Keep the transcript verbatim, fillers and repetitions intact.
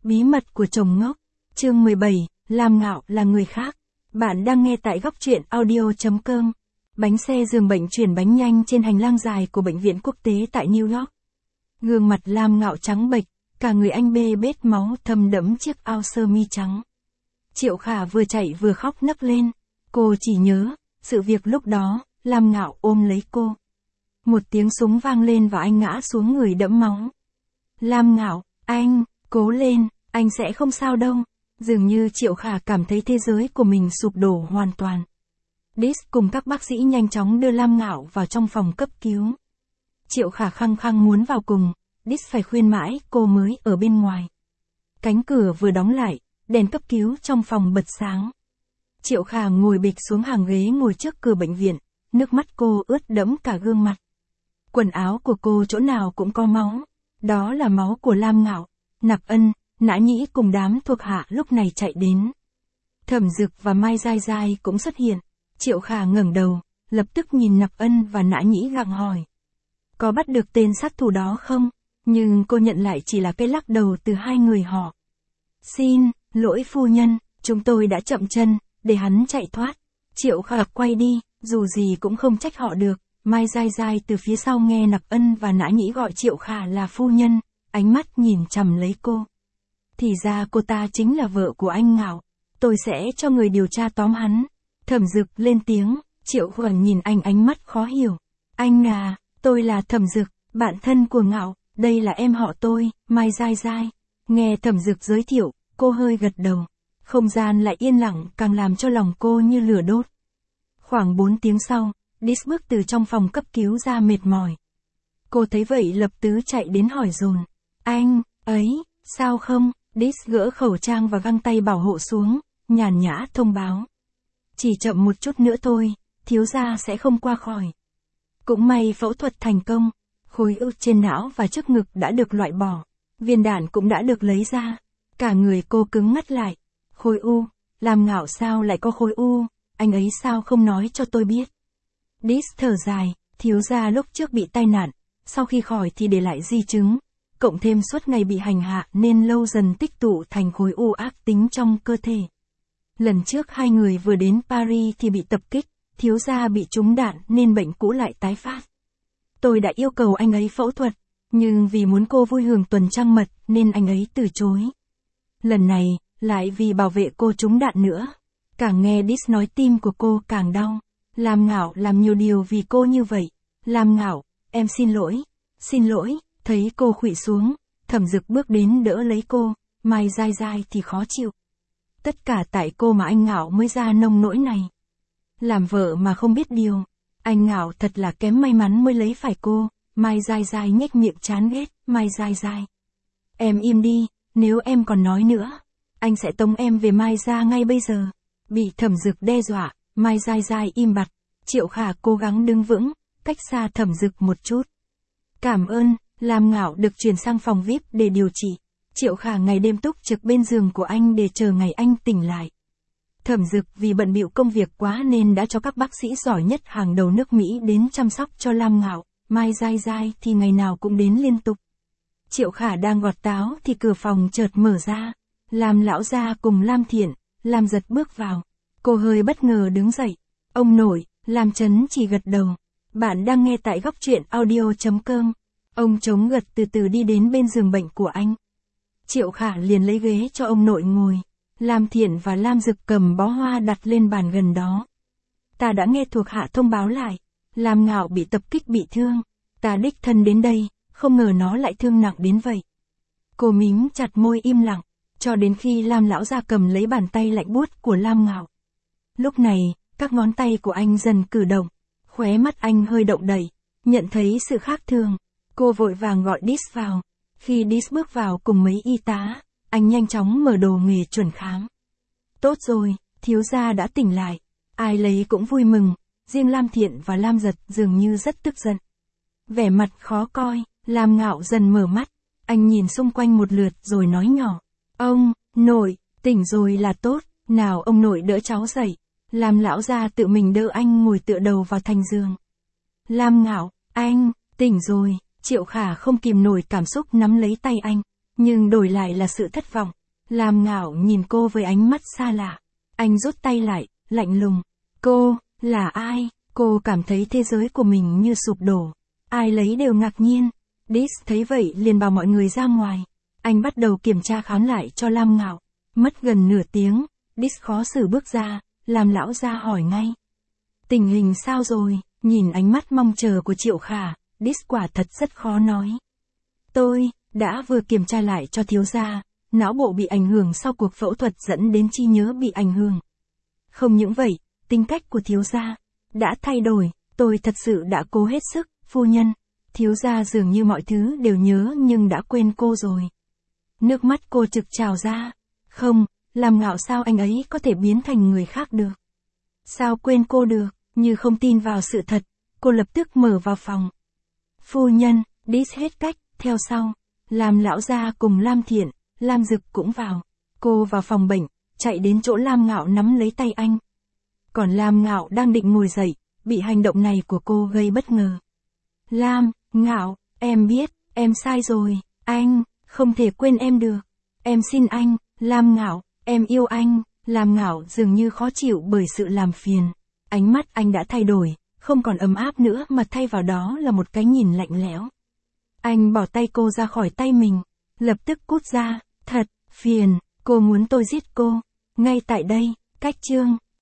Bí mật của chồng ngốc. Chương mười bảy, Lam Ngạo là người khác. Bạn đang nghe tại góc truyện audio chấm com. Bánh xe giường bệnh chuyển bánh nhanh trên hành lang dài của bệnh viện quốc tế tại New York. Gương mặt Lam Ngạo trắng bệch, cả người anh bê bết máu thâm đẫm chiếc áo sơ mi trắng. Triệu Khả vừa chạy vừa khóc nấc lên. Cô chỉ nhớ, sự việc lúc đó, Lam Ngạo ôm lấy cô. Một tiếng súng vang lên và anh ngã xuống người đẫm máu. Lam Ngạo, anh, cố lên, anh sẽ không sao đâu. Dường như Triệu Khả cảm thấy thế giới của mình sụp đổ hoàn toàn. Dis cùng các bác sĩ nhanh chóng đưa Lam Ngạo vào trong phòng cấp cứu. Triệu Khả khăng khăng muốn vào cùng, Dis phải khuyên mãi cô mới ở bên ngoài. Cánh cửa vừa đóng lại, đèn cấp cứu trong phòng bật sáng. Triệu Khả ngồi bịch xuống hàng ghế ngồi trước cửa bệnh viện, nước mắt cô ướt đẫm cả gương mặt. Quần áo của cô chỗ nào cũng có máu, đó là máu của Lam Ngạo. Nạp Ân, Nã Nhĩ cùng đám thuộc hạ lúc này chạy đến. Thẩm Dực và Mai Giai Giai cũng xuất hiện. Triệu Khả ngẩng đầu, lập tức nhìn Nạp Ân và Nã Nhĩ gặng hỏi. Có bắt được tên sát thủ đó không? Nhưng cô nhận lại chỉ là cái lắc đầu từ hai người họ. Xin lỗi phu nhân, chúng tôi đã chậm chân, để hắn chạy thoát. Triệu Khả quay đi, dù gì cũng không trách họ được. Mai Giai Giai từ phía sau nghe Nạp Ân và Nã Nhĩ gọi Triệu Khả là phu nhân, ánh mắt nhìn chằm lấy cô. Thì ra cô ta chính là vợ của anh Ngạo, tôi sẽ cho người điều tra tóm hắn. Thẩm Dực lên tiếng, Triệu Khả nhìn anh ánh mắt khó hiểu. Anh à, tôi là Thẩm Dực, bạn thân của Ngạo, đây là em họ tôi, Mai Giai Giai. Nghe Thẩm Dực giới thiệu, cô hơi gật đầu. Không gian lại yên lặng càng làm cho lòng cô như lửa đốt. Khoảng bốn tiếng sau, Dis bước từ trong phòng cấp cứu ra mệt mỏi. Cô thấy vậy lập tức chạy đến hỏi dồn. Anh, ấy, sao không? Dis gỡ khẩu trang và găng tay bảo hộ xuống, nhàn nhã thông báo. Chỉ chậm một chút nữa thôi, thiếu gia sẽ không qua khỏi. Cũng may phẫu thuật thành công, khối u trên não và trước ngực đã được loại bỏ, viên đạn cũng đã được lấy ra. Cả người cô cứng ngắt lại. Khối u, Lam Ngạo sao lại có khối u, anh ấy sao không nói cho tôi biết. Dis thở dài, thiếu gia lúc trước bị tai nạn, sau khi khỏi thì để lại di chứng, cộng thêm suốt ngày bị hành hạ nên lâu dần tích tụ thành khối u ác tính trong cơ thể. Lần trước hai người vừa đến Paris thì bị tập kích, thiếu gia bị trúng đạn nên bệnh cũ lại tái phát. Tôi đã yêu cầu anh ấy phẫu thuật, nhưng vì muốn cô vui hưởng tuần trăng mật nên anh ấy từ chối. Lần này, lại vì bảo vệ cô trúng đạn nữa. Càng nghe Dis nói tim của cô càng đau. Lam Ngạo làm nhiều điều vì cô như vậy. Lam Ngạo, em xin lỗi, xin lỗi. Thấy cô khuỵu xuống, Thẩm Dực bước đến đỡ lấy cô, Mai Giai Giai thì khó chịu. Tất cả tại cô mà anh Ngạo mới ra nông nỗi này. Làm vợ mà không biết điều, anh Ngạo thật là kém may mắn mới lấy phải cô. Mai Giai Giai nhếch miệng chán ghét. Mai Giai Giai, em im đi, nếu em còn nói nữa, anh sẽ tống em về Mai gia ngay bây giờ. Bị Thẩm Dực đe dọa, Mai Giai Giai im bặt. Triệu Khả cố gắng đứng vững, cách xa Thẩm Dực một chút. Cảm ơn. Lam Ngạo được chuyển sang phòng vi ai pi để điều trị. Triệu Khả ngày đêm túc trực bên giường của anh để chờ ngày anh tỉnh lại. Thẩm Dực vì bận bịu công việc quá nên đã cho các bác sĩ giỏi nhất hàng đầu nước Mỹ đến chăm sóc cho Lam Ngạo. Mai Giai Giai thì ngày nào cũng đến liên tục. Triệu Khả đang gọt táo thì cửa phòng chợt mở ra. Lam lão gia cùng Lam Thiện, Lam Giật bước vào. Cô hơi bất ngờ đứng dậy. Ông nội, Lam Chấn chỉ gật đầu. Bạn đang nghe tại góc truyện audio chấm com. Ông chống gật từ từ đi đến bên giường bệnh của anh. Triệu Khả liền lấy ghế cho ông nội ngồi. Lam Thiện và Lam Dực cầm bó hoa đặt lên bàn gần đó. Ta đã nghe thuộc hạ thông báo lại. Lam Ngạo bị tập kích bị thương. Ta đích thân đến đây, không ngờ nó lại thương nặng đến vậy. Cô mím chặt môi im lặng, cho đến khi Lam lão gia cầm lấy bàn tay lạnh buốt của Lam Ngạo. Lúc này, các ngón tay của anh dần cử động, khóe mắt anh hơi động đậy, nhận thấy sự khác thường. Cô vội vàng gọi Dis vào. Khi Dis bước vào cùng mấy y tá, anh nhanh chóng mở đồ nghề chuẩn khám. Tốt rồi, thiếu gia đã tỉnh lại. Ai lấy cũng vui mừng, riêng Lam Thiện và Lam Giật dường như rất tức giận. Vẻ mặt khó coi, Lam Ngạo dần mở mắt. Anh nhìn xung quanh một lượt rồi nói nhỏ. Ông, nội, tỉnh rồi là tốt, nào ông nội đỡ cháu dậy. Lam lão gia tự mình đỡ anh ngồi tựa đầu vào thành giường. Lam Ngạo, anh, tỉnh rồi. Triệu Khả không kìm nổi cảm xúc nắm lấy tay anh. nhưng đổi lại là sự thất vọng. Lam Ngạo nhìn cô với ánh mắt xa lạ. Anh rút tay lại, lạnh lùng. Cô, là ai? Cô cảm thấy thế giới của mình như sụp đổ. Ai lấy đều ngạc nhiên. Dis thấy vậy liền bảo mọi người ra ngoài. Anh bắt đầu kiểm tra khám lại cho Lam Ngạo. Mất gần nửa tiếng, Dis khó xử bước ra, làm lão gia hỏi ngay. Tình hình sao rồi? Nhìn ánh mắt mong chờ của Triệu Khả, Dis quả thật rất khó nói. Tôi, đã vừa kiểm tra lại cho thiếu gia, não bộ bị ảnh hưởng sau cuộc phẫu thuật dẫn đến trí nhớ bị ảnh hưởng. Không những vậy, tính cách của thiếu gia đã thay đổi, tôi thật sự đã cố hết sức, phu nhân. Thiếu gia dường như mọi thứ đều nhớ nhưng đã quên cô rồi. Nước mắt cô trực trào ra. Không, Lam Ngạo sao anh ấy có thể biến thành người khác được? Sao quên cô được? Như không tin vào sự thật, cô lập tức mở vào phòng. Phu nhân, Dis hết cách, theo sau. Lam lão gia cùng Lam Thiện, Lam Dực cũng vào. Cô vào phòng bệnh, chạy đến chỗ Lam Ngạo nắm lấy tay anh. Còn Lam Ngạo đang định ngồi dậy, bị hành động này của cô gây bất ngờ. Lam, Ngạo, em biết, em sai rồi, anh, không thể quên em được. Em xin anh, Lam Ngạo, em yêu anh. Lam Ngạo dường như khó chịu bởi sự làm phiền. Ánh mắt anh đã thay đổi, không còn ấm áp nữa mà thay vào đó là một cái nhìn lạnh lẽo. Anh bỏ tay cô ra khỏi tay mình, lập tức cút ra. Thật, phiền, cô muốn tôi giết cô. Ngay tại đây, cách chương.